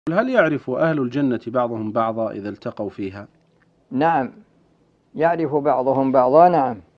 هل يعرف أهل الجنة بعضهم بعضا إذا التقوا فيها؟ نعم، يعرف بعضهم بعضا، نعم.